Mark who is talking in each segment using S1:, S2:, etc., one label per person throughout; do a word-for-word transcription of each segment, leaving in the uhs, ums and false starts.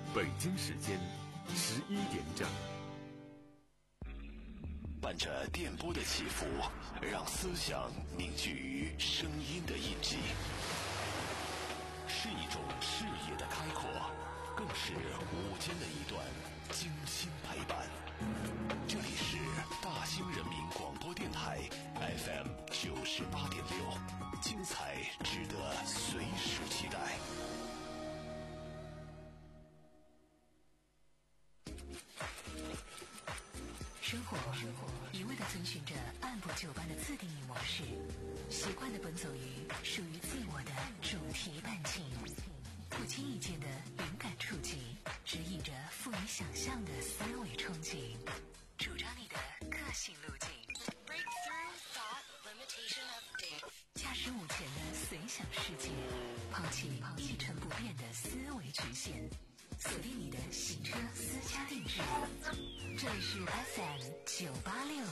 S1: 北京时间十一点整。
S2: 伴着电波的起伏，让思想凝聚于声音的印记，是一种视野的开阔，更是午间的一段精心陪伴。这里是大兴人民广播电台 F M 九十八点六，精彩值得随时期待。
S3: 生活一味地遵循着按部就班的自定义模式，习惯地奔走于属于自我的主题伴境，不经意间的灵感触及，指引着赋予想象的三维憧憬，主张你的个性路径。驾驶午前的随想世界，抛弃一成不变的思维局限，锁定你的洗车私家定制。这里是 F M 九八六。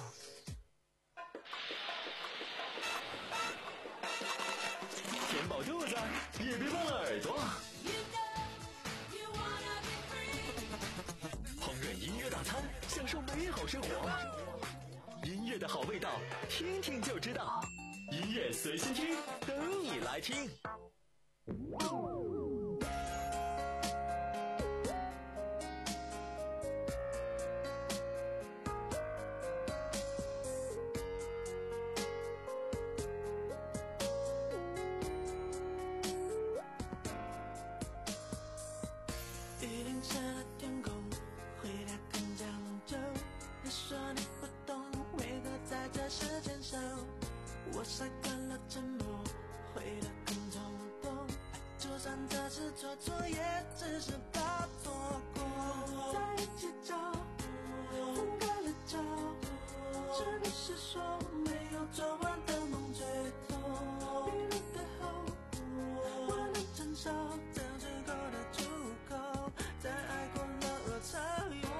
S4: 填饱肚子，也别忘了耳朵。烹饪音乐大餐，享受美好生活。音乐的好味道，听听就知道。音乐随心听，等你来听。
S5: 我习惯了沉默，会得更冲动，就算这次做错也只是怕错过。在一起找，分开了找，是不是说没有做完的梦最痛？比如最后我能承受这最后的出口，在爱过了才有。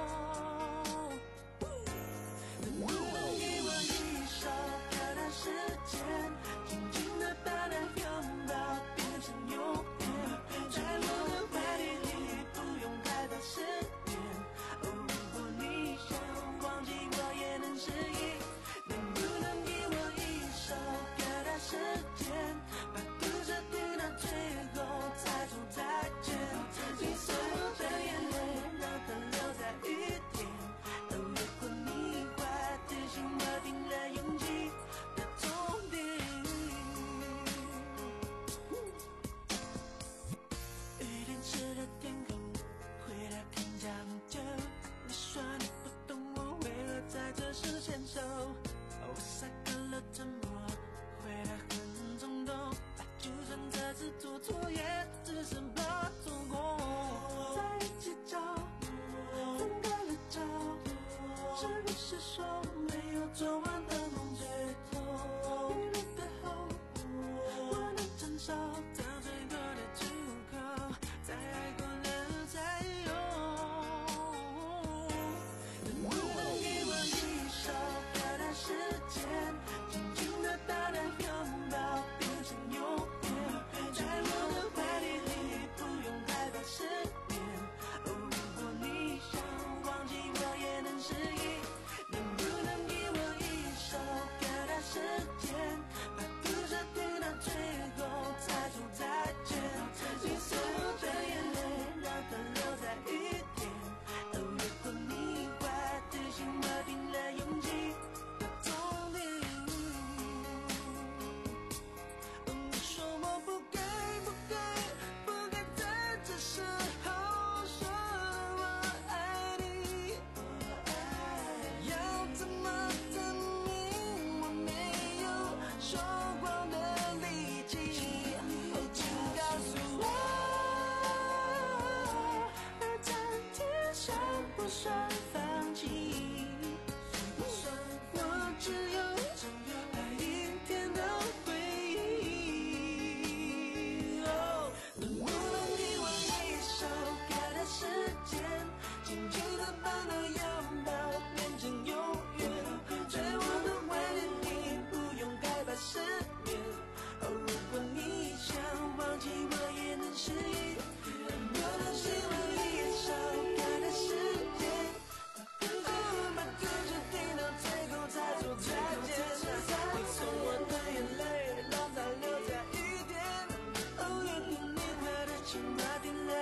S5: 能不能给我一首歌的时间，紧紧地把它拥抱变成永远，在我的怀里里不用太多思念。哦，如果你想忘记我也能适应，能不能给我一首歌的时间，把故事听到最后才说再见。你所有的眼泪让它留在雨天，哦，如果你坏提醒我定了勇气的终点。雨淋湿的天空回来更讲究，你说你不懂我为何在这时牵手，我习惯了沉默，回来很冲动，就算这次做错也只是怕错过。在一起找，分开了找，是不是说没有做完的梦最痛？比如最后我能承受这最后的出口，在爱过了才有。能不能给我一首歌的时间，紧紧地把它拥抱变成永远，在我的怀里里不用太多思念。哦，如果你想忘记我也能适应，能不能给我一首歌的时间，把故事听到最后才说再见。你所有的眼泪让它留在雨天，哦，如果你坏提醒我定了勇气的终点。哦，你说我不该不该不该在这时候说我爱你，要怎么证明我没有说谎的力气？哦，请告诉我，爱在天上不算放弃，我只有爱一天的回忆。哦，能不能给我一首歌的时间，紧紧地把它拥抱变成永远，在我的怀里你不用害怕失眠。哦，如果你想忘记我也能适应，能不能给我一首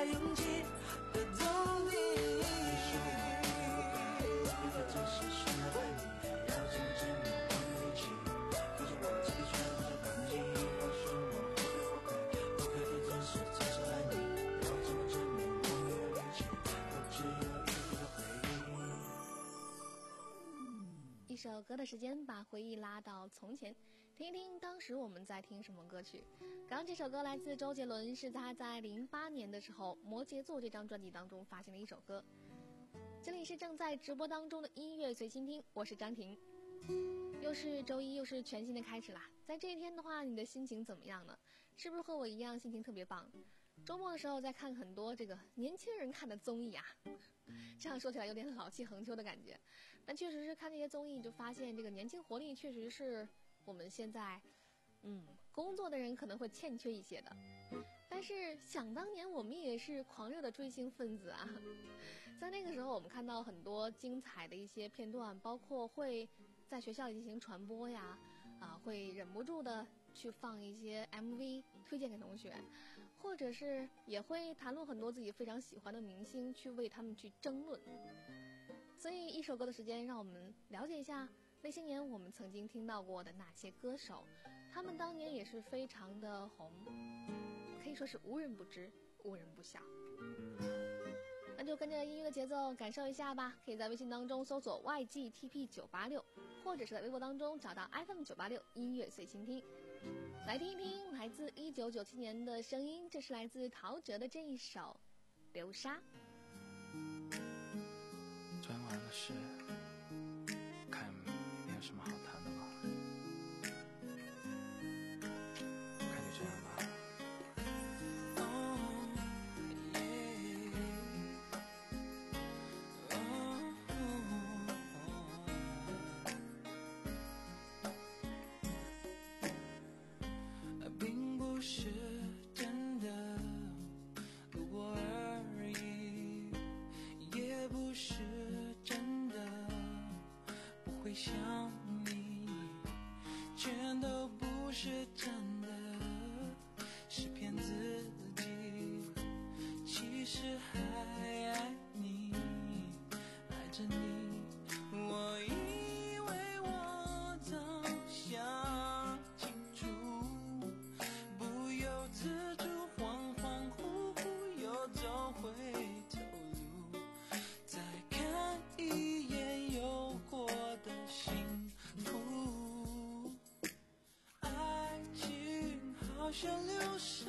S5: 勇气的走你。只是需要爱你，要怎么证明我们一起？可是我自己却不想放弃。我说我不会不会，不可的真实只是爱你，要怎么证明我们有力气？我只有一个回忆。
S6: 一首歌的时间，把回忆拉到从前，听一听当时我们在听什么歌曲。刚刚这首歌来自周杰伦，是他在零八年的时候《摩羯座》这张专辑当中发行的一首歌。这里是正在直播当中的音乐随心听，我是张婷。又是周一，又是全新的开始啦。在这一天的话，你的心情怎么样呢？是不是和我一样心情特别棒？周末的时候在看很多这个年轻人看的综艺啊，这样说起来有点老气横秋的感觉，但确实是看这些综艺就发现这个年轻活力确实是我们现在嗯工作的人可能会欠缺一些的。但是想当年我们也是狂热的追星分子啊，在那个时候我们看到很多精彩的一些片段，包括会在学校里进行传播呀，啊，会忍不住的去放一些 M V 推荐给同学，或者是也会谈论很多自己非常喜欢的明星，去为他们去争论。所以一首歌的时间，让我们了解一下那些年我们曾经听到过的那些歌手，他们当年也是非常的红，可以说是无人不知，无人不晓。那就跟着音乐的节奏感受一下吧。可以在微信当中搜索 Y G T P 九八六，或者是在微博当中找到 F M 九八六音乐随心听，来听一听来自一九九七年的声音。这是来自陶喆的这一首《流沙》。
S7: 昨天晚上的事，看没有什么好谈的吧，看就这样吧。
S5: 并不是真的路过而已，也不是真的不会想你，全都不是真的，是骗自己，其实还爱你，爱着你。我以为我早想清楚，不由自主恍恍惚惚又走回头路，再看一眼有过的幸福。爱情好像流沙，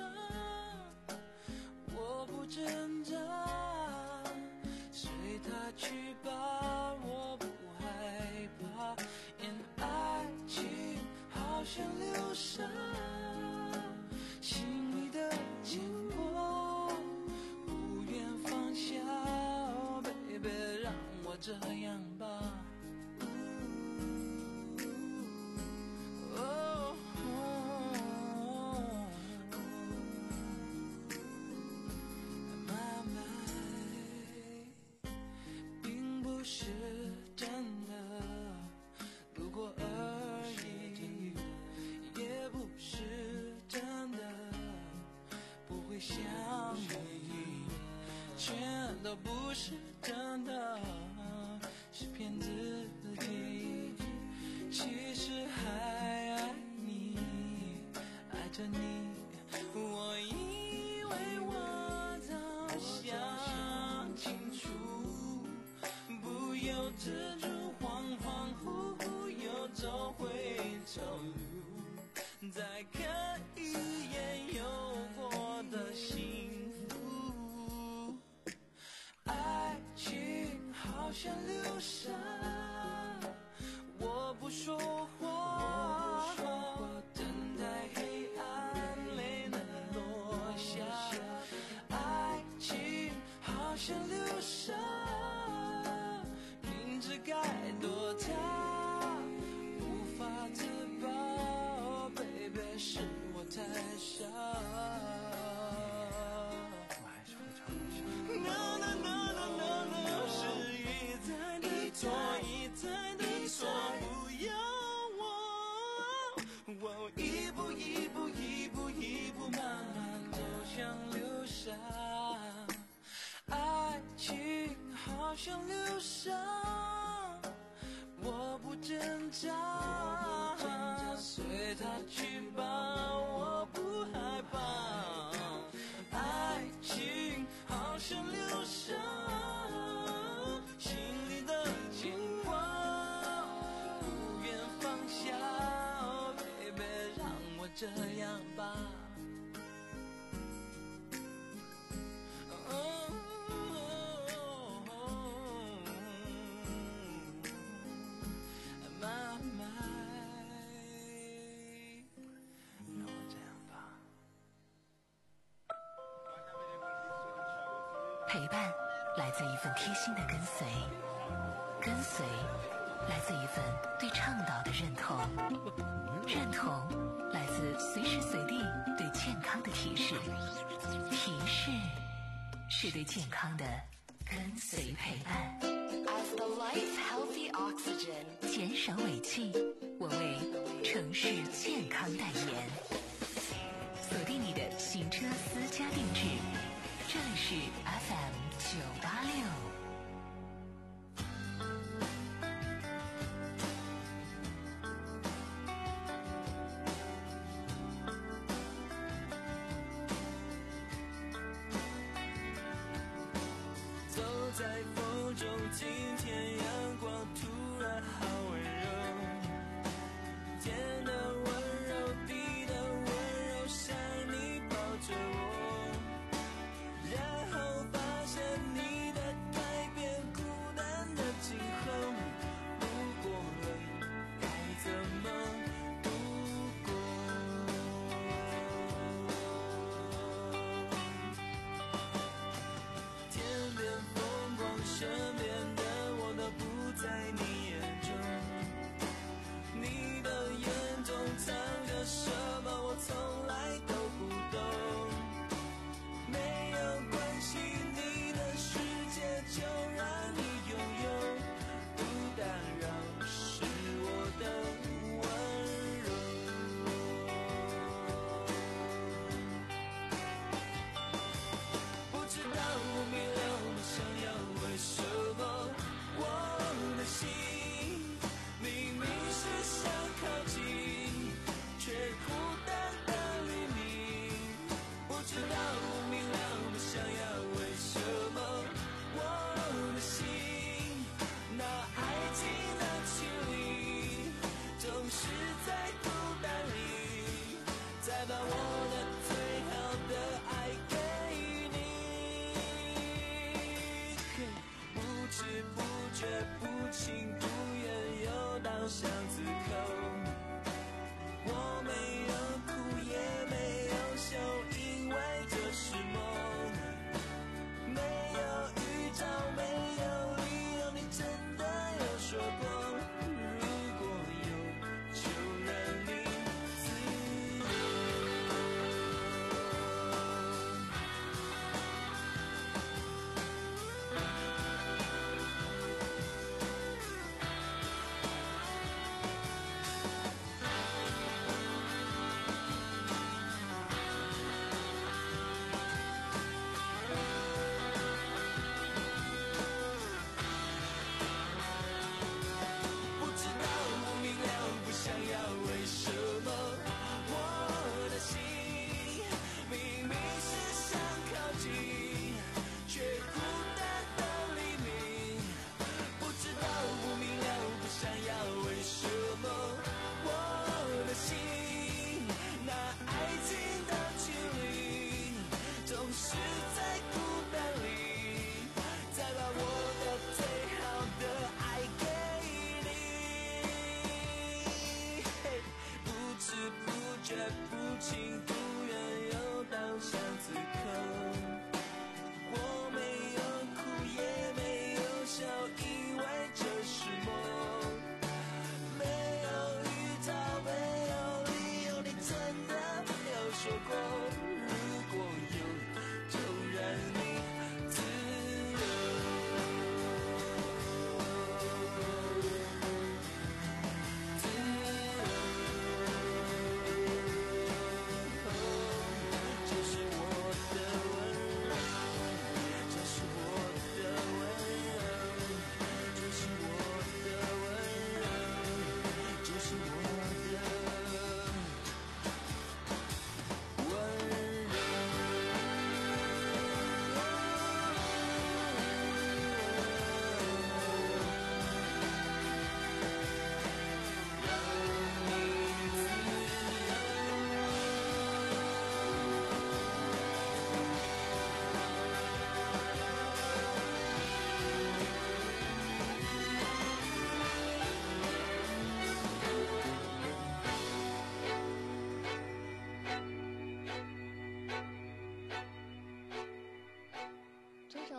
S5: 我不挣扎，随它去吧，我不害怕。因爱情好像流沙，心里的牵挂不愿放下。Oh baby， 让我这样吧。Oh, my mind， 并不是真的路过而已，也不是真的不会想你，全都不是真的，是骗自己，其实还爱你，爱着你。我以为我早想清楚，不由自主恍恍惚惚又走回头路，再看一眼有过的幸福。爱情好像流沙，我不说话，等待黑暗泪能落下。爱情好像流沙，明知该躲它，无法自拔。Oh baby， 是我太傻。
S7: 我还是会常常想。
S5: No no no no no no， 是一再的错，一再的错，不要我，我一步一步一步一步慢慢走向流沙。 像流沙，我不挣扎，随它去吧，我不害怕。爱情好像流沙，心里的牵挂不愿放下， baby 让我这样吧。
S3: 陪伴来自一份贴心的跟随，跟随来自一份对倡导的认同，认同来自随时随地对健康的提示，提示是对健康的跟随陪伴。
S8: As the life healthy oxygen，
S3: 减少尾气，我为城市健康代言。锁定你的行车私家定制，这里是 F M 九八六。
S5: 走在风中，今天阳光突然好温柔，天的温柔，地的温柔，像你抱着我，然后发现你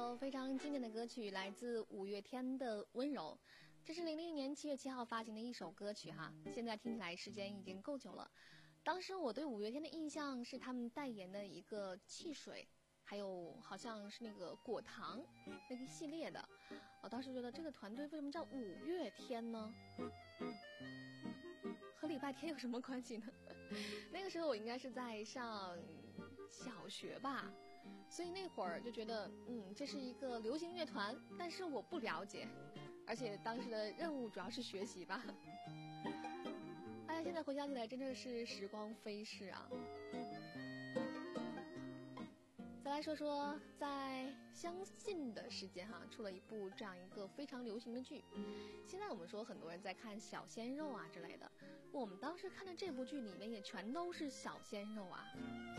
S6: 首非常经典的歌曲，来自五月天的《温柔》，这是零零年七月七号发行的一首歌曲哈。现在听起来时间已经够久了。当时我对五月天的印象是他们代言的一个汽水，还有好像是那个果糖那个系列的。我当时觉得这个团队为什么叫五月天呢？和礼拜天有什么关系呢？那个时候我应该是在上小学吧。所以那会儿就觉得，嗯，这是一个流行乐团，但是我不了解，而且当时的任务主要是学习吧。哎呀，现在回想起来真的是时光飞逝啊。再来说说在相近的时间哈，出了一部这样一个非常流行的剧。现在我们说很多人在看小鲜肉啊之类的，我们当时看的这部剧里面也全都是小鲜肉啊。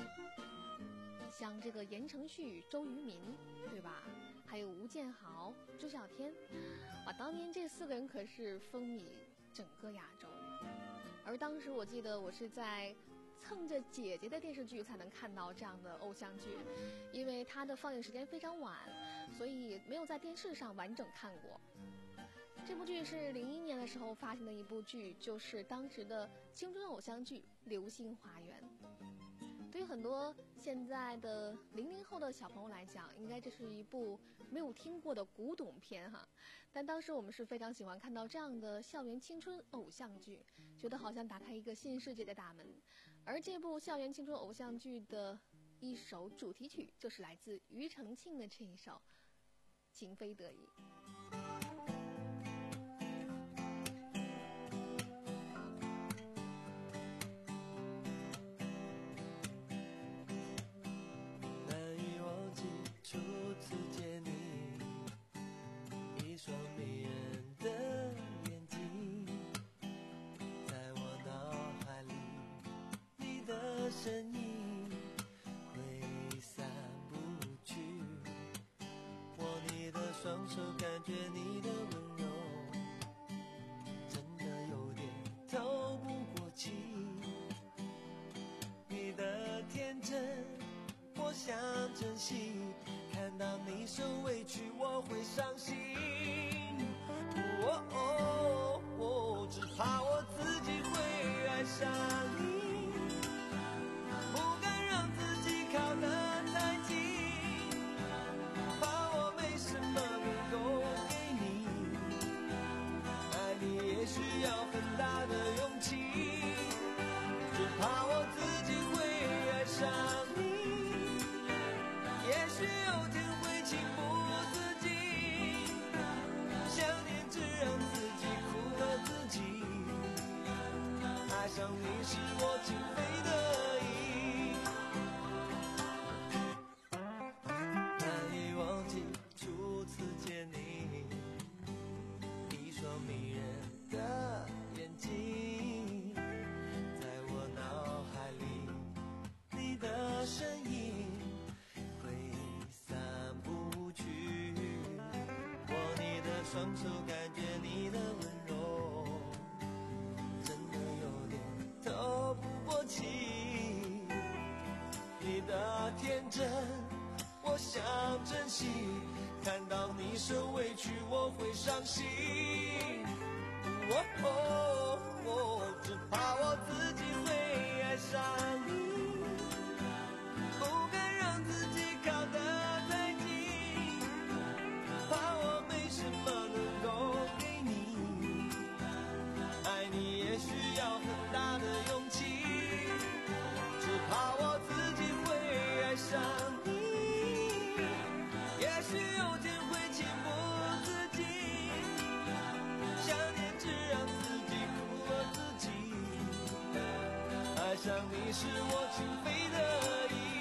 S6: 像这个言承旭、周渝民，对吧？还有吴建豪、周小天，啊，当年这四个人可是风靡整个亚洲。而当时我记得我是在蹭着姐姐的电视剧才能看到这样的偶像剧，因为它的放映时间非常晚，所以没有在电视上完整看过。这部剧是零一年的时候发行的一部剧，就是当时的青春偶像剧《流星花园》。对于很多现在的零零后的小朋友来讲，应该这是一部没有听过的古董片哈。但当时我们是非常喜欢看到这样的校园青春偶像剧，觉得好像打开一个新世界的大门。而这部校园青春偶像剧的一首主题曲，就是来自庾澄庆的这一首《情非得已》。
S5: 初次见你，一双迷人的眼睛，在我脑海里，你的身影挥散不去。握你的双手，感觉你的温柔，真的有点透不过气。你的天真，我想珍惜。看到你受委屈，我会伤心。哦哦哦，只怕我自己会爱上你，不敢让自己靠得太近，怕我没什么能够给你。爱你也需要很大的勇气，只怕我自己会爱上你。也许有天会情不自禁，想念只让自己苦了自己。爱上你是我情非得已，难以忘记初次见你，一双迷人的眼睛，在我脑海里，你的身影双手感觉你的温柔，真的有点透不过气。你的天真，我想珍惜。看到你受委屈，我会伤心。哦哦哦，只怕我自己会爱上你，不敢让自己靠得太近，怕我没什么能够给你。爱你也需要很大的勇气，只怕我自己会爱上你。也许有天会情不自禁，想念只让自己苦了自己。爱上你是我情非得已。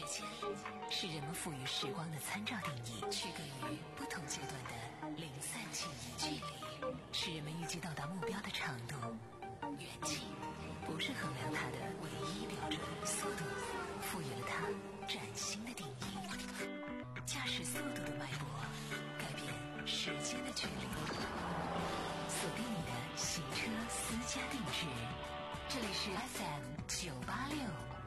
S3: 间是人们赋予时光的参照定义，区隔于不同阶段的零散记忆。距离是人们预计到达目标的长度，远近不是衡量它的唯一标准。速度赋予了它崭新的定义，驾驶速度的脉搏改变时间的距离。锁定你的行车私家定制，这里是 F M 九八六。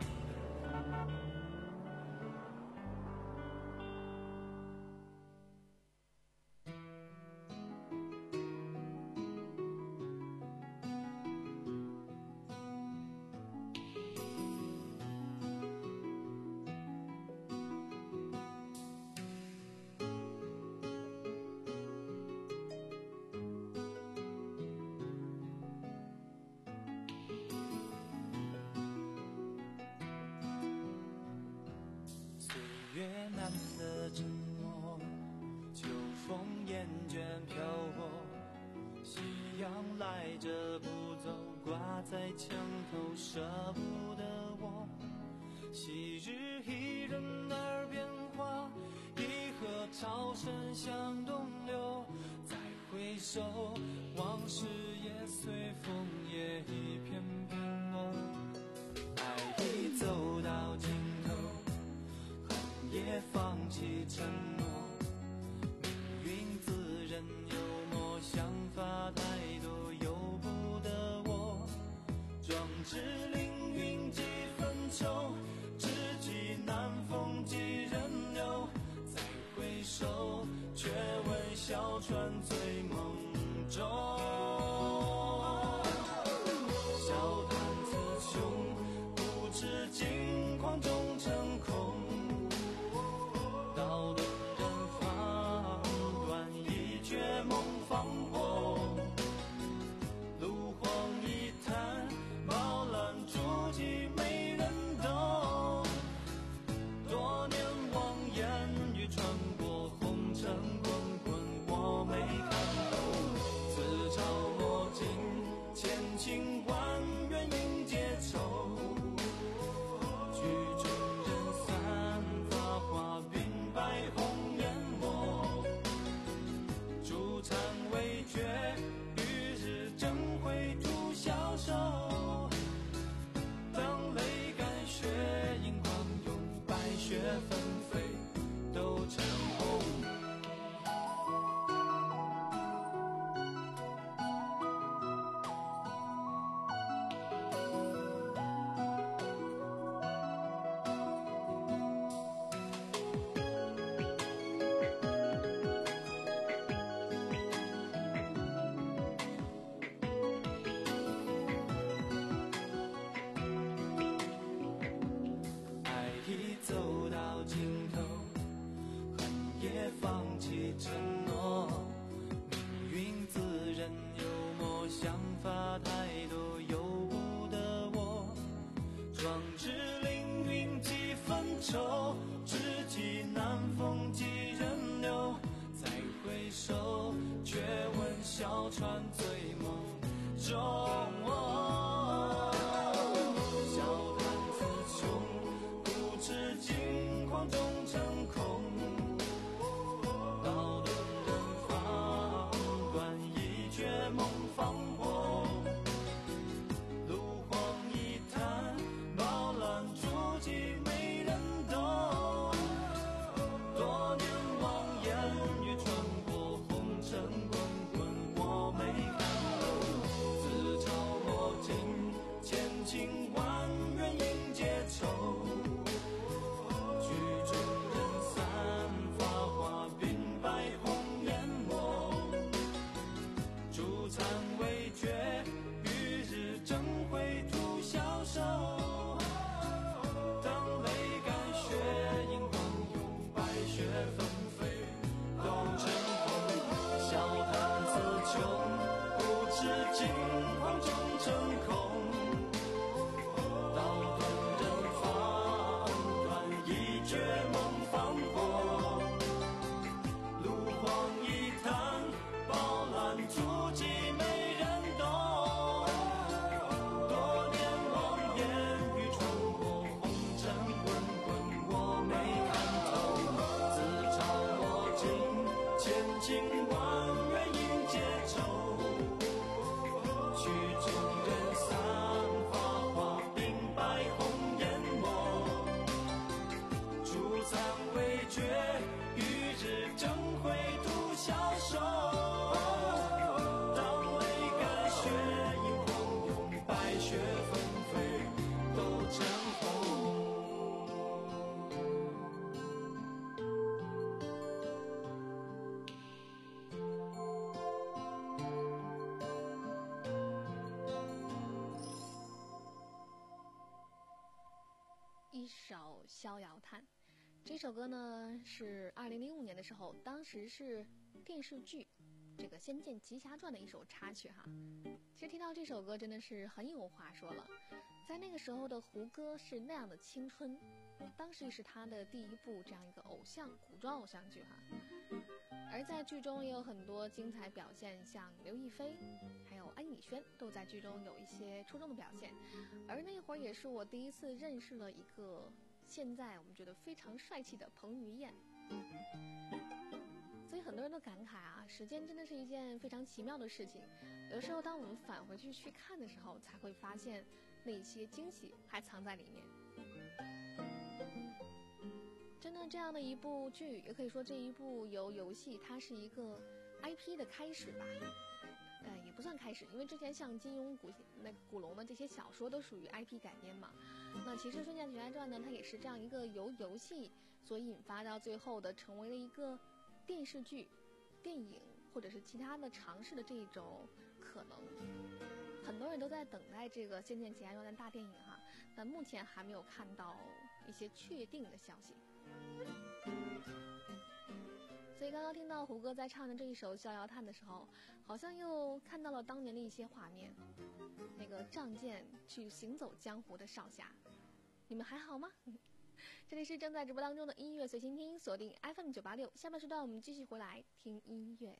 S5: 沉默，秋风厌倦漂泊，夕阳来者不走，挂在墙头舍不得我。昔日一人耳边话，一河潮声向东流。再回首，往事也随风也一片片落。爱已走到尽头，也放弃承诺，命运自认幽默，想法太多由不得我。壮志凌云几分愁，知己难逢几人留。再回首，却闻小船醉梦中。笑谈雌雄，不知惊狂中成空。道顿人放断，一绝梦放过。炉荒一滩，饱览足迹没人懂。多年望眼欲穿过，红尘滚滚我没看透。自嘲墨尽，千情万缘应结愁。曲终人散，发花鬓白红颜墨。朱残未绝，与日争辉徒消瘦。当泪干血盈眶涌，白雪纷飞都成红。爱已走到尽头，恨也放弃承诺。命运自认幽默，想法太多由不得我。壮志凌云几分愁，知己难逢几人留。再回首，却闻小船醉梦中。笑谈雌雄，不知惊狂中成空。道顿人放断，一绝梦放过。炉荒一滩，饱览足迹没人懂。多年望眼欲穿过，红尘滚滚我没看透。自嘲墨尽，千情万缘应结愁。曲终人散，发花鬓白红颜墨。朱残未绝，与日争辉徒消瘦。当泪干血盈眶涌，白雪纷飞都成红。笑谈雌雄，不知惊狂中成空。道顿人放断，一绝梦放过。炉荒一滩，饱览足迹没人懂。多年望眼欲穿过，红尘滚滚我
S6: 《逍遥叹》。这首歌呢是二零零五年的时候，当时是电视剧这个《仙剑奇侠传》的一首插曲哈。其实听到这首歌真的是很有话说了，在那个时候的胡歌是那样的青春，当时也是他的第一部这样一个偶像古装偶像剧哈。而在剧中也有很多精彩表现，像刘亦菲还有安以轩都在剧中有一些出众的表现。而那会儿也是我第一次认识了一个现在我们觉得非常帅气的彭于晏。所以很多人都感慨啊，时间真的是一件非常奇妙的事情，有的时候当我们返回去去看的时候，才会发现那些惊喜还藏在里面。真的这样的一部剧，也可以说这一部由游戏它是一个 I P 的开始吧，呃，也不算开始，因为之前像金庸、古那个古龙的这些小说都属于 I P 改编嘛。那其实《仙剑奇侠传》呢，它也是这样一个由游戏所引发到最后的，成为了一个电视剧、电影或者是其他的尝试的这一种可能。很多人都在等待这个《仙剑奇侠传》的大电影哈，但目前还没有看到一些确定的消息。所以刚刚听到胡歌在唱的这一首《逍遥叹》的时候，好像又看到了当年的一些画面，那个仗剑去行走江湖的少侠，你们还好吗？这里是正在直播当中的音乐随心听，锁定 F M 九八六，下半时段我们继续回来听音乐。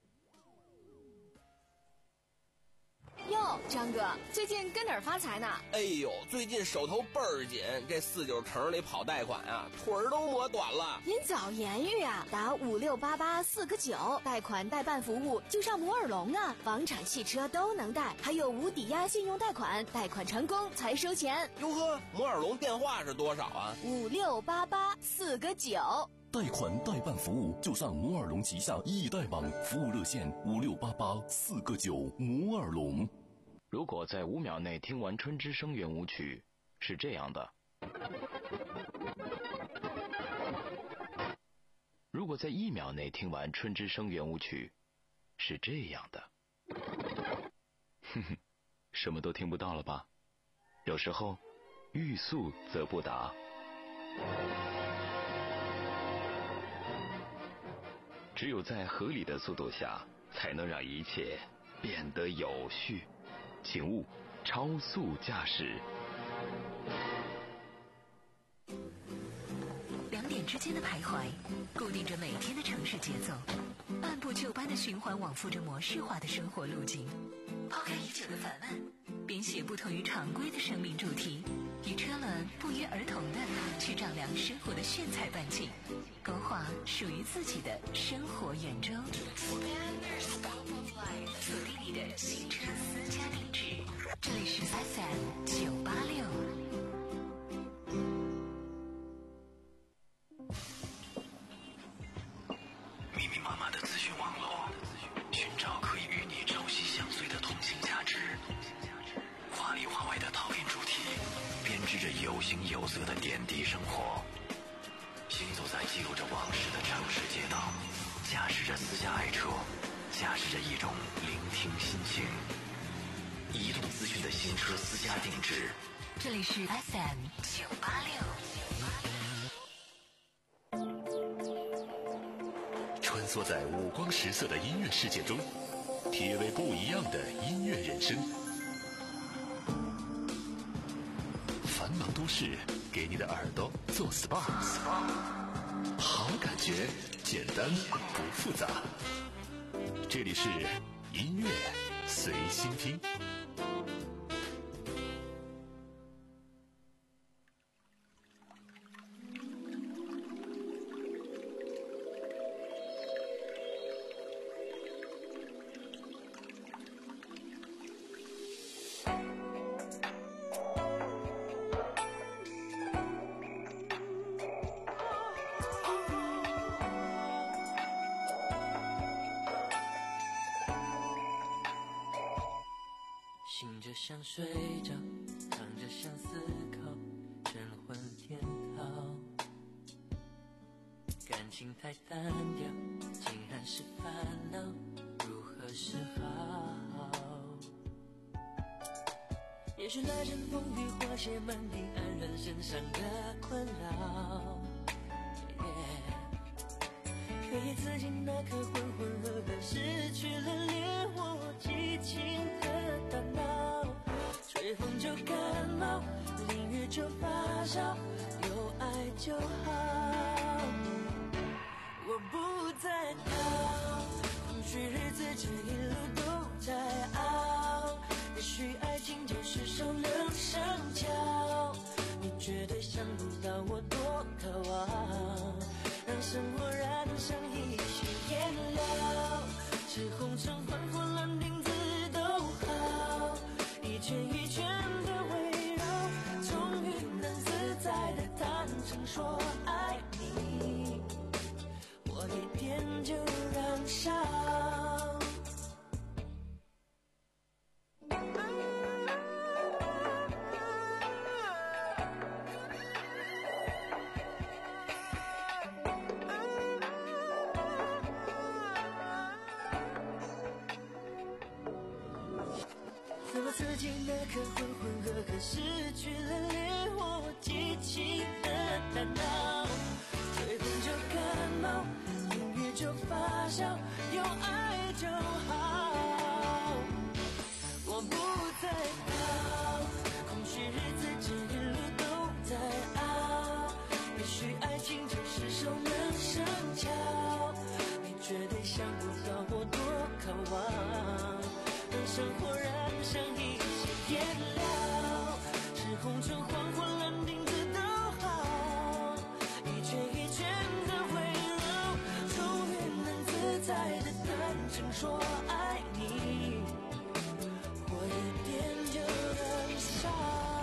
S9: 哟，张哥，最近跟哪儿发财呢？
S10: 哎呦，最近手头倍儿紧，这四九城里跑贷款啊，腿儿都磨短了。
S9: 您早言语啊，打五六八八四个九，贷款代办服务就上摩尔龙啊，房产、汽车都能贷，还有无抵押信用贷款，贷款成功才收钱。
S10: 哟呵，摩尔龙电话是多少啊？
S9: 五六八八四个九。
S2: 贷款代办服务就上摩尔龙旗下易贷网，服务热线五六八八四个九。摩尔龙。
S11: 如果在五秒内听完春之声圆舞曲，是这样的；如果在一秒内听完春之声圆舞曲，是这样的。哼哼，什么都听不到了吧？有时候，欲速则不达。只有在合理的速度下，才能让一切变得有序。请勿超速驾驶。
S3: 两点之间的徘徊，固定着每天的城市节奏，按部就班的循环往复着模式化的生活路径。抛开已久的烦闷，编写不同于常规的生命主题，与车轮不约而同的去丈量生活的炫彩半径，勾画属于自己的生活圆周。锁定你的新车私家定制，这里是 F M 九八六。
S2: 密密麻麻的资讯网络，寻找可以与你朝夕相随的通信价值。华里华外的陶冶主题，编织着有形有色的点滴生活。行走在记录着往事的城市街道，驾驶着私家爱车，驾驶着一种聆听心情。移动资讯的新车私家定制，
S3: 这里是 F M 九八六。
S2: 穿梭在五光十色的音乐世界中，体味不一样的音乐人生。繁忙都市给你的耳朵做 S P A， 好感觉简单不复杂。这里是音乐随心听。
S5: 醒着想睡着，躺着想思考，神魂颠倒，感情太单调，竟然是烦恼，如何是好？ 也许那阵风雨化解满地黯然身上的困扰， yeah、回忆自己那颗浑浑噩噩失去了烈火激情的大脑，吹风就感冒，淋雨就发烧，有爱就好。我不再逃，空虚日子这一路都在熬，也许爱情就是熟能生巧，你绝对想不到我多渴望，让生活燃上一些颜料，是红尘幻火蓝靛紫都好，一圈一圈的围绕，终于能自在的坦诚说爱你，我一点就燃烧。怎么自己那颗浑浑噩噩失去了烈火激情的大脑，吹风就感冒，淋雨就发烧，有爱就好。我不再逃，空虚日子这一路都在熬，也许爱情就是熟能生巧，你绝对想不到我多渴望，让生活燃上一些颜料，是红尘黄昏蓝靛紫都好，一圈一圈的围绕，终于能自在的坦诚说爱你，我一点就燃烧。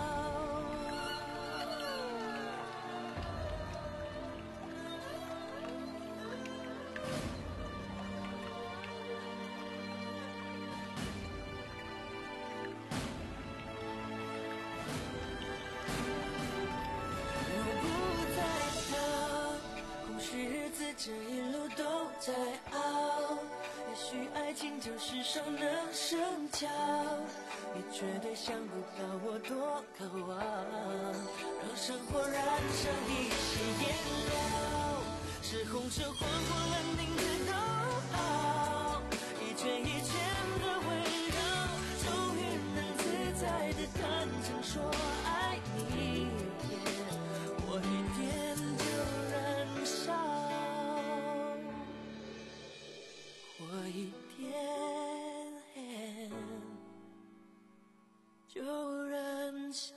S5: 这一路都在熬，也许爱情就是熟能生巧，你绝对想不到我多渴望，让生活燃上一些颜料，是红尘黄火蓝靛紫都好，一圈一圈的围绕，终于能自在的坦诚说爱你，我一点就燃烧。我一点就燃烧。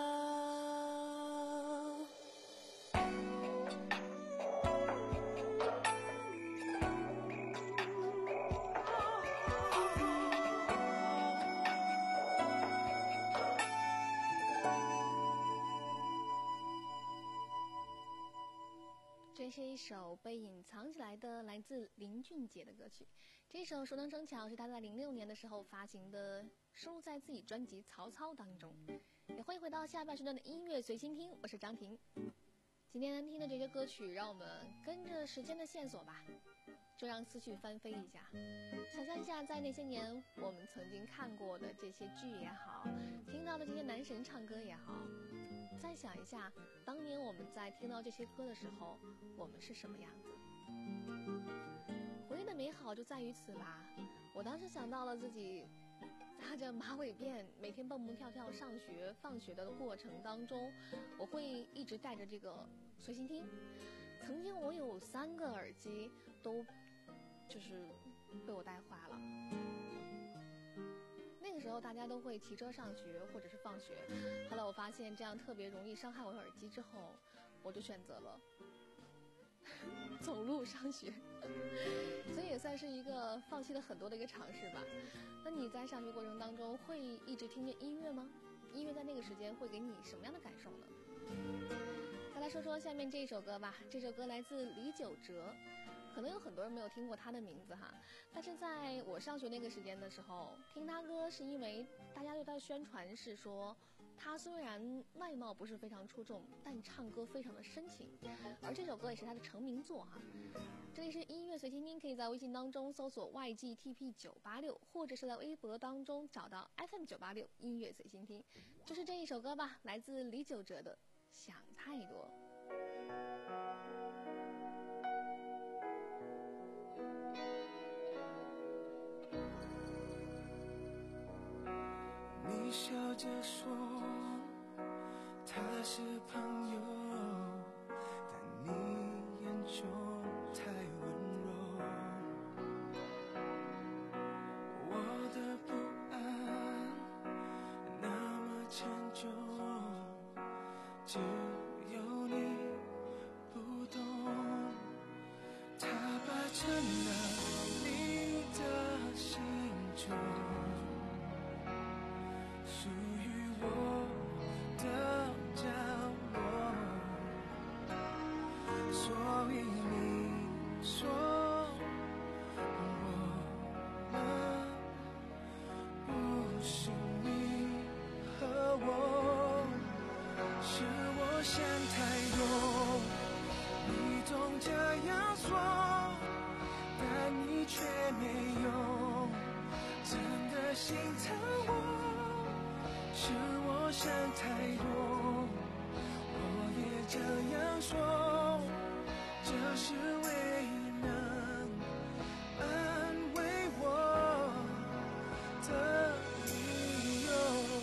S6: 这是一首被隐藏起来的来自林俊杰的歌曲，这首《熟能生巧》是他在零六年的时候发行的，收录在自己专辑《曹操》当中。也欢迎回到下半时段的音乐随心听，我是张婷。今天听的这些歌曲，让我们跟着时间的线索吧，就让思绪翻飞一下，想象一下在那些年我们曾经看过的这些剧也好，听到的这些男神唱歌也好，再想一下当年我们在听到这些歌的时候，我们是什么样子。回忆的美好就在于此吧。我当时想到了自己扎着马尾辫，每天蹦蹦跳跳上学放学的过程当中，我会一直带着这个随心听。曾经我有三个耳机都就是被我带坏了。那个时候大家都会骑车上学或者是放学，后来我发现这样特别容易伤害我的耳机之后，我就选择了走路上学，所以也算是一个放弃了很多的一个尝试吧。那你在上学过程当中会一直听见音乐吗？音乐在那个时间会给你什么样的感受呢？再来说说下面这首歌吧，这首歌来自李玖哲，可能有很多人没有听过他的名字哈，但是在我上学那个时间的时候，听他歌是因为大家对他的宣传是说他虽然外貌不是非常出众，但唱歌非常的深情，而这首歌也是他的成名作哈。这里是音乐随心听，可以在微信当中搜索 Y G T P 九八六，或者是在微博当中找到 F M 九八六音乐随心听，就是这一首歌吧，来自李玖哲的《想太多》。
S5: 你笑着说他是朋友，但你眼中太温柔，我的不安那么沉重，只有你不懂，他霸占了你的心中，属于我的角落，所以你说我们不是你和我，是我想太多，你总这样说，但你却没有真的心疼我，是我想太多，我也这样说，这是唯一能安慰我的理由。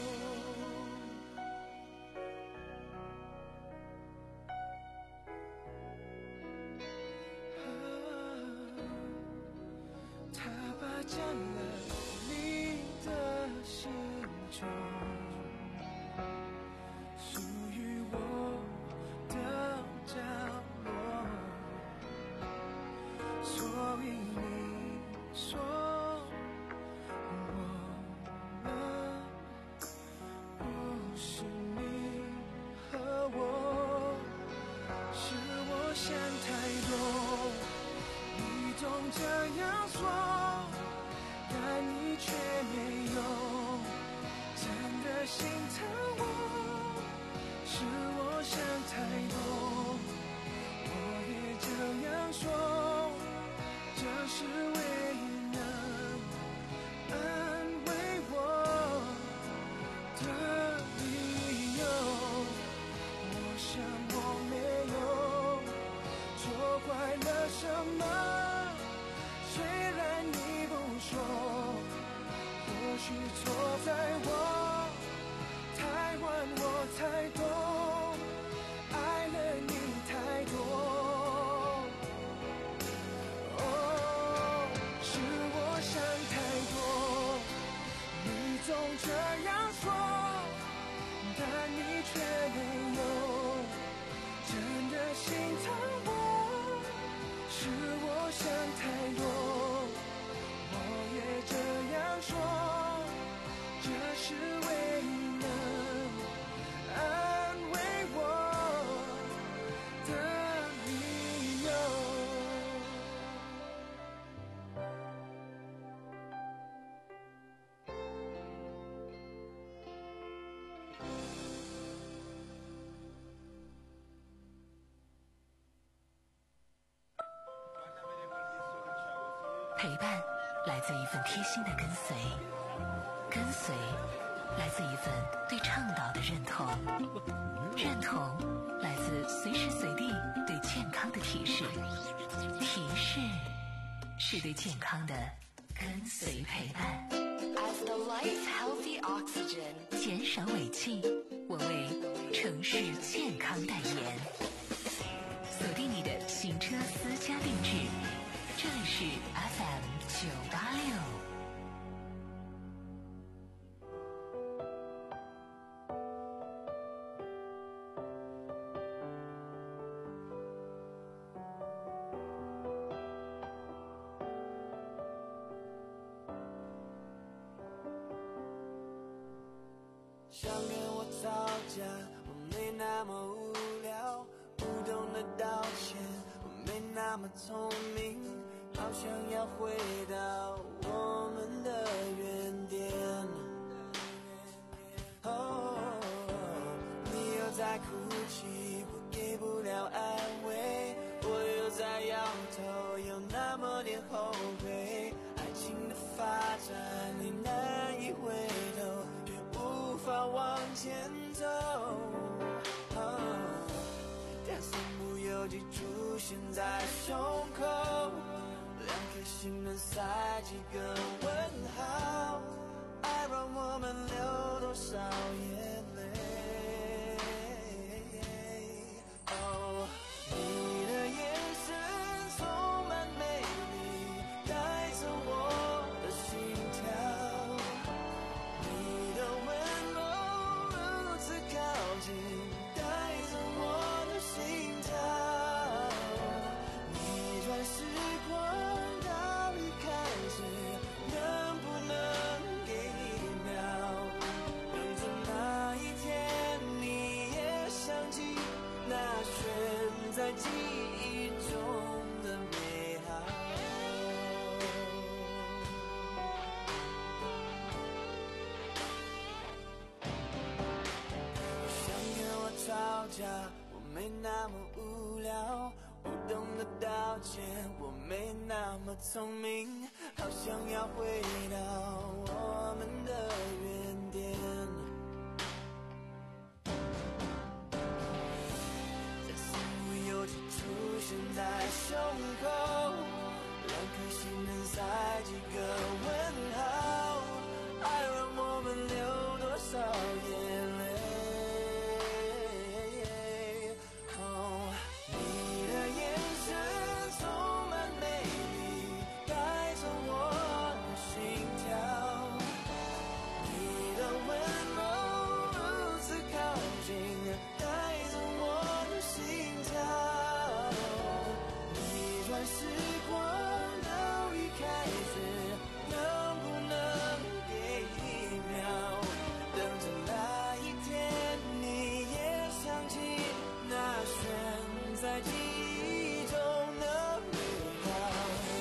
S5: 他霸占了你的心中，属于我的角落，所以你说我们不是你和我，是我想太多，你总这样说，但你却没有真的心疼我，是我想太多，我也这样说，这是唯一能安慰我的理由。我想我没有错怪了什么，虽然你不说，或许错在我太晚，我才懂，爱了你太多。哦，是我想太多，你总这样说，但你却没有真的心疼我，是我想太多，我也这样说，这是唯一能安慰我的理由。
S3: 陪伴来自一份贴心的跟随，跟随来自一份对倡导的认同，认同来自随时随地对健康的提示，提示是对健康的跟随陪伴。
S8: As the life healthy oxygen，
S3: 减少尾气，我为城市健康代言。锁定你的行车私家定制，这里是 F M 九八六。
S5: 想跟我吵架，我没那么无聊，不懂得道歉，我没那么聪明，好想要回到我们的原点。哦， 在哭泣，我给不了安慰，我又在摇头，有那么点后悔。爱情的发展你难以回头，却无法往前走。哦，但身不由己出现在胸口，两颗心能塞几个问号？爱让我们流多少眼泪？哦，你的眼神充满美丽，带着我的心跳。你的温柔如此靠近，带着我的心跳。逆转时光到离开时，能不能给一秒，等着那一天你也想起那悬在记忆中的美好。不想跟我吵架，我没那么无聊，不懂得道歉，我没那么聪明，好想要回到我们的原点。在身不由己出现在胸口，两颗心能塞几个问号？爱让我们流多少眼泪？哦，你的眼神充满美丽，带着我的心跳。你的温柔如此靠近，带着我的心跳。逆转时光到离开时，能不能给一秒，等着那一天你也想起那悬在记忆中的美好。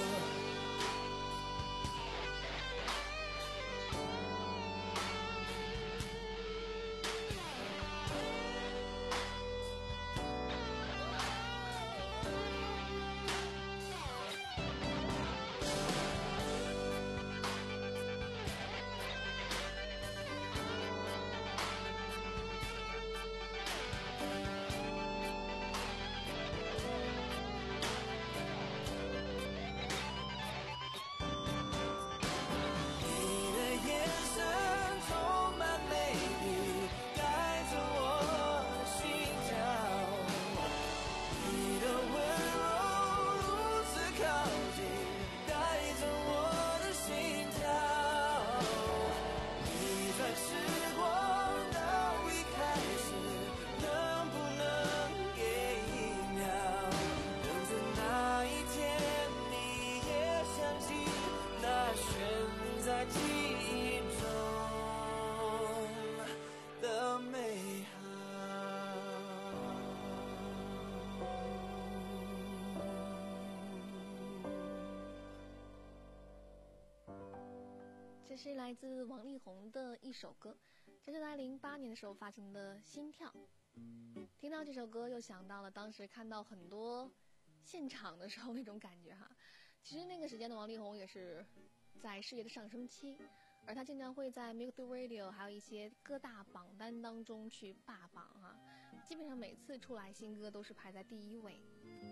S5: 你的眼神充满美丽，带着我的心跳。你的温柔如此靠近，带着我的心跳。逆转时光到离开时，能不能给一秒，等着那一天你也想起那悬在记忆中的美好。
S6: 这是来自王力宏的一首歌，这是在零八年的时候发行的《心跳》。听到这首歌，又想到了当时看到很多现场的时候那种感觉哈。其实那个时间的王力宏也是在事业的上升期，而他经常会在 Music Radio 还有一些各大榜单当中去霸榜哈，基本上每次出来新歌都是排在第一位。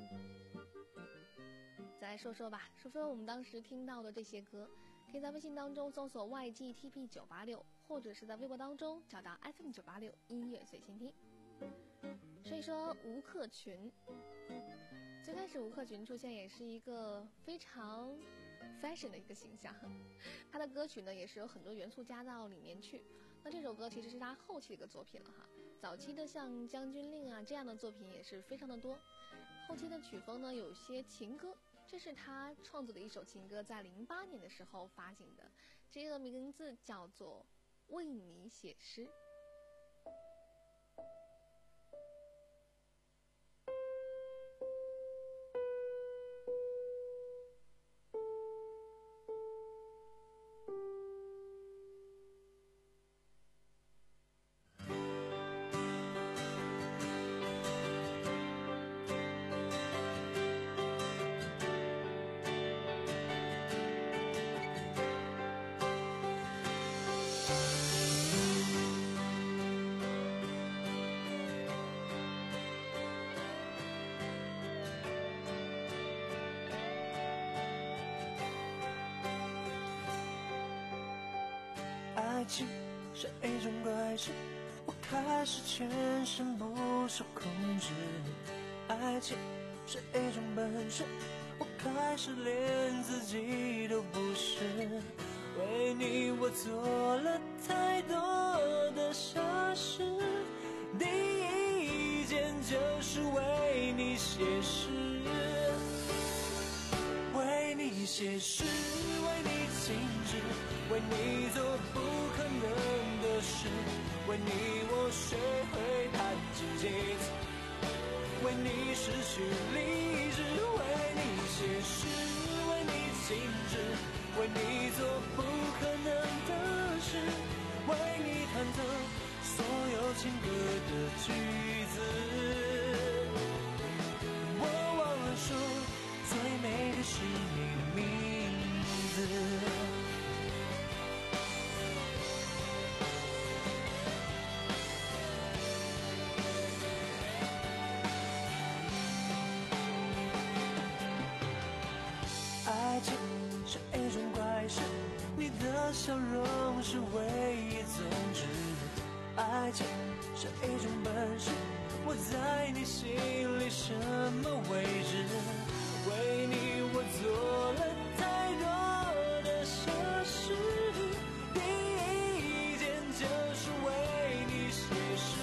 S6: 再来说说吧，说说我们当时听到的这些歌，可以在微信当中搜索 Y G T P 九八六，或者是在微博当中找到 F M 九八六音乐随心听。所以说吴克群，最开始吴克群出现也是一个非常 fashion 的一个形象，他的歌曲呢也是有很多元素加到里面去。那这首歌其实是他后期的一个作品了哈，早期的像将军令啊这样的作品也是非常的多，后期的曲风呢有些情歌，这是他创作的一首情歌，在零八年的时候发行的，这个名字叫做《为你写诗》。
S5: 爱情是一种怪事，我开始全身不受控制。爱情是一种本事，我开始连自己都不是。为你我做了太多的傻事，第一件就是为你写诗，为你写诗，为你静止，为你做不可能的事，为你我学会弹琴几次，为你失去理智，为你写诗，为你静止，为你做不可能的事，为你弹奏所有情歌的句子。我忘了说，最美的是你的名字。爱情是一种怪事，你的笑容是唯一宗旨。爱情是一种本事，我在你心里什么位置？为你我做了太多的傻事，第一件就是为你写诗，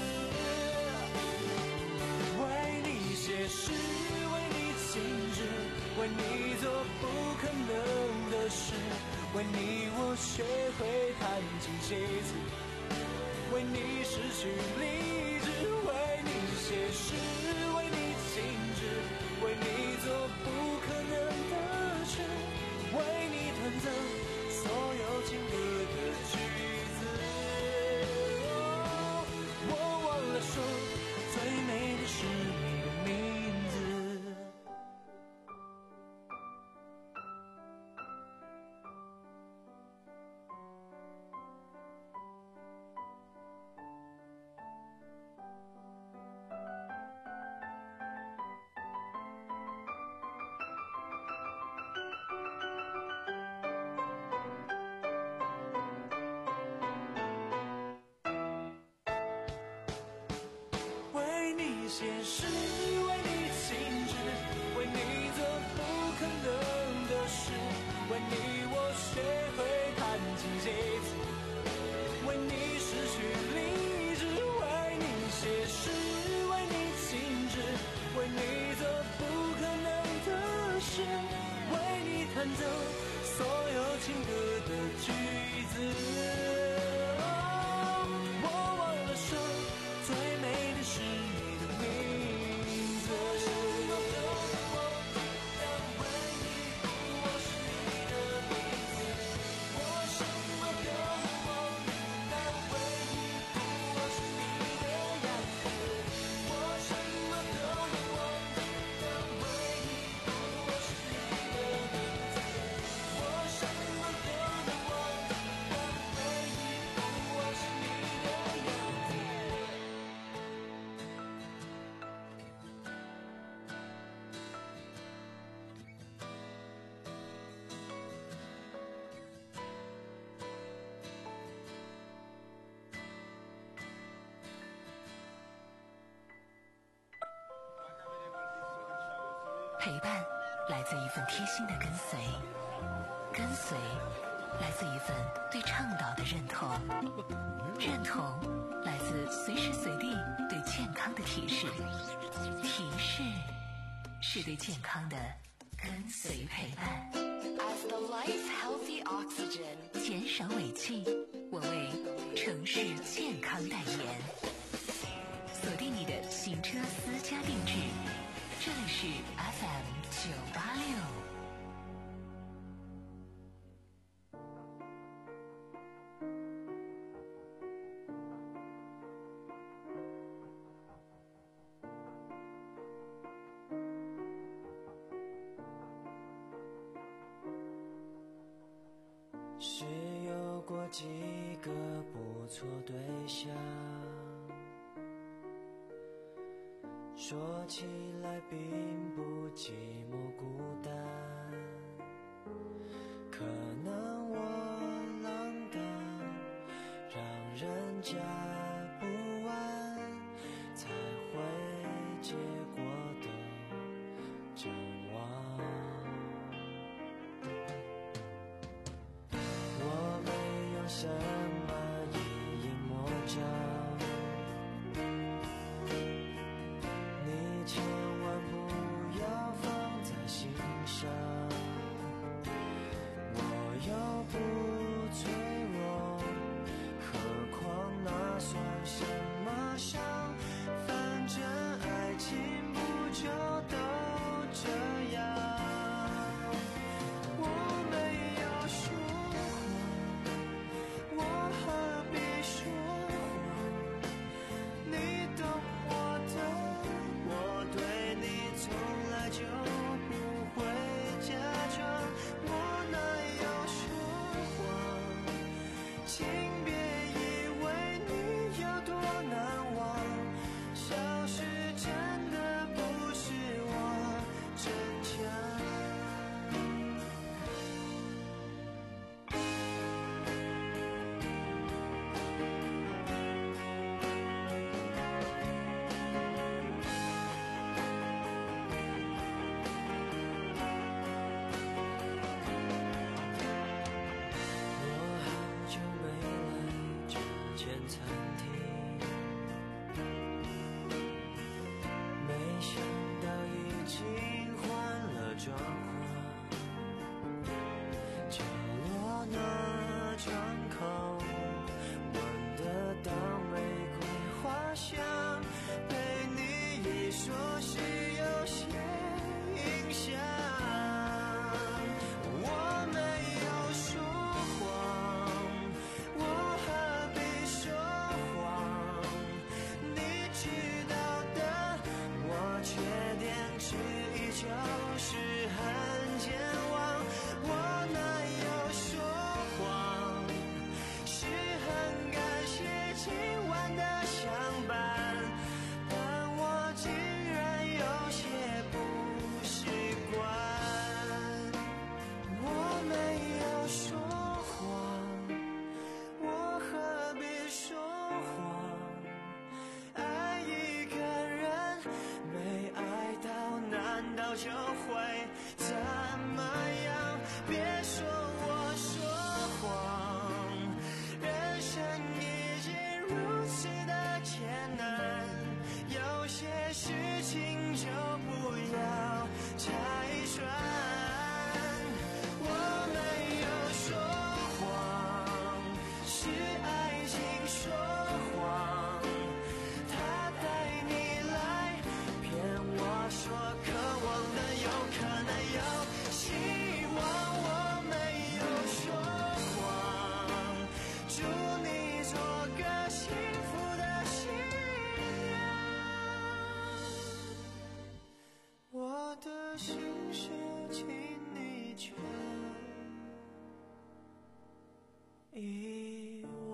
S5: 为你写诗，为你静止，为你做不可能的事，为你我学会弹琴几次，为你失去理智，为你写诗，为你静止，为你做不可能的事，为你弹奏所有情歌的句子。哦，我忘了说，最美的是你的名字。为你写诗，为你静止，为你做不可能的事，为你我学会弹琴几次，为你失去理智，为你写诗，为你静止，为你做不可能的事，为你弹奏所有情歌的句子。我忘了说，最美的是你的名字。我什么都能忘，但唯一不忘是你的名字。我什么都能忘，但唯一不忘是你的样子。我什么都能忘，但唯一不忘是你的名字。我什么都能忘，但唯一不忘是你的样子。
S3: 陪伴来自一份贴心的跟随，跟随来自一份对倡导的认同，认同来自随时随地对健康的提示，提示是对健康的跟随陪伴。
S8: As the life healthy oxygen，
S3: 减少尾气，我为城市健康代言。锁定你的行车私家定制，这里是 F M 九八六。
S5: 是有过几个不错对象，说起来并不寂寞孤单，可能我浪荡， 间餐厅，没想到已经换了装潢，角落那窗口闻得到玫瑰花香，对你一说是有些影响。我没有说谎，我何必说谎？你知道的，我缺点之一就是很健忘。我哪有说谎？是很感谢今晚的相伴，但我竟然有些不习惯。我没有说谎，我何必说谎？爱一个人没爱到，难道就会怎么样？别说我说谎，人生已经如此的艰难，有些事情就不要拆穿。我没有说谎，是爱情说谎，他带你来骗我说渴望的有可能有希望。我没有说谎，祝你做个幸福的新娘。我的心事请你全遗忘。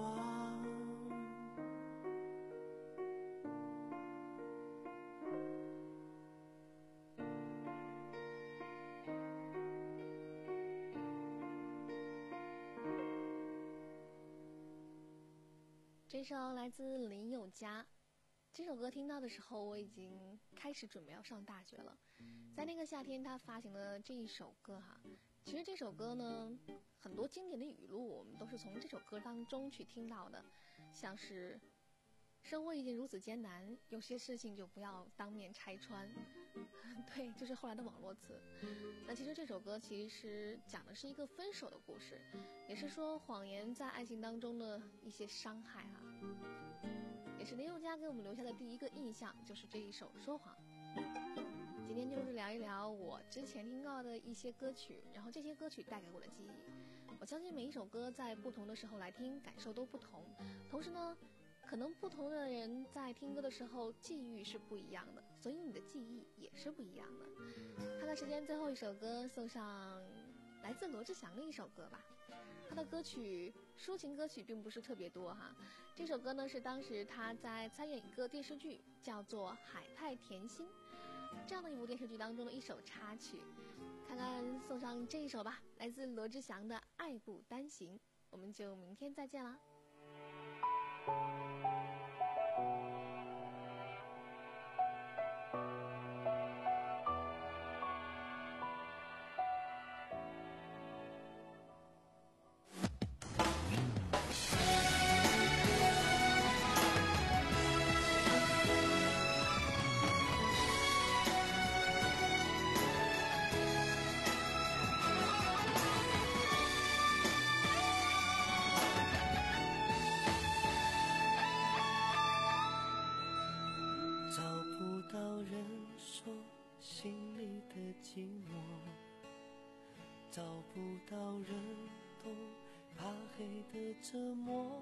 S6: 这首来自林宥嘉。这首歌听到的时候，我已经开始准备要上大学了。在那个夏天，他发行了这一首歌哈。其实这首歌呢，很多经典的语录我们都是从这首歌当中去听到的，像是生活已经如此艰难，有些事情就不要当面拆穿。对，就是后来的网络词。那其实这首歌其实讲的是一个分手的故事，也是说谎言在爱情当中的一些伤害啊。也是林宥嘉给我们留下的第一个印象，就是这一首《说谎》。今天就是聊一聊我之前听到的一些歌曲，然后这些歌曲带给我的记忆。我相信每一首歌在不同的时候来听，感受都不同。同时呢，可能不同的人在听歌的时候际遇是不一样的，所以你的记忆也是不一样的。看看时间，最后一首歌送上来自罗志祥的一首歌吧。他的歌曲抒情歌曲并不是特别多哈，这首歌呢是当时他在参演一个电视剧叫做《海派甜心》这样的一部电视剧当中的一首插曲，看看送上这一首吧，来自罗志祥的《爱不单行》。我们就明天再见啦。
S5: 找不到人懂怕黑的折磨，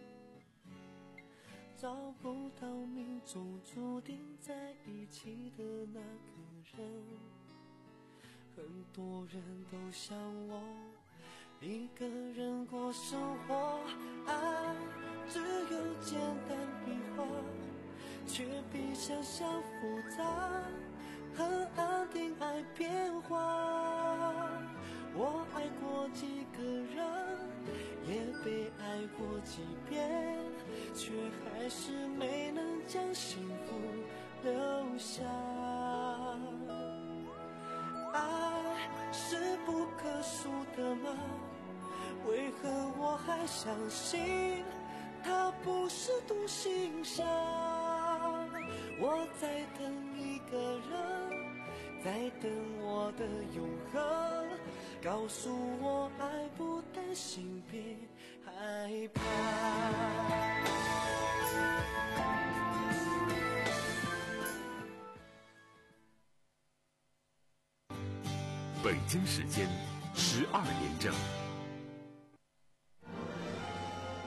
S5: 找不到命中注定在一起的那个人。很多人都像我一个人过生活，爱只有简单笔画，却比想象复杂，很安定爱变化。我爱过几个人，也被爱过几遍，却还是没能将幸福留下。爱是不可数的吗？为何我还相信它不是独行侠。我在等一个人，在等我的永恒，告诉我爱不担心，别害怕。
S1: 北京时间十二点整。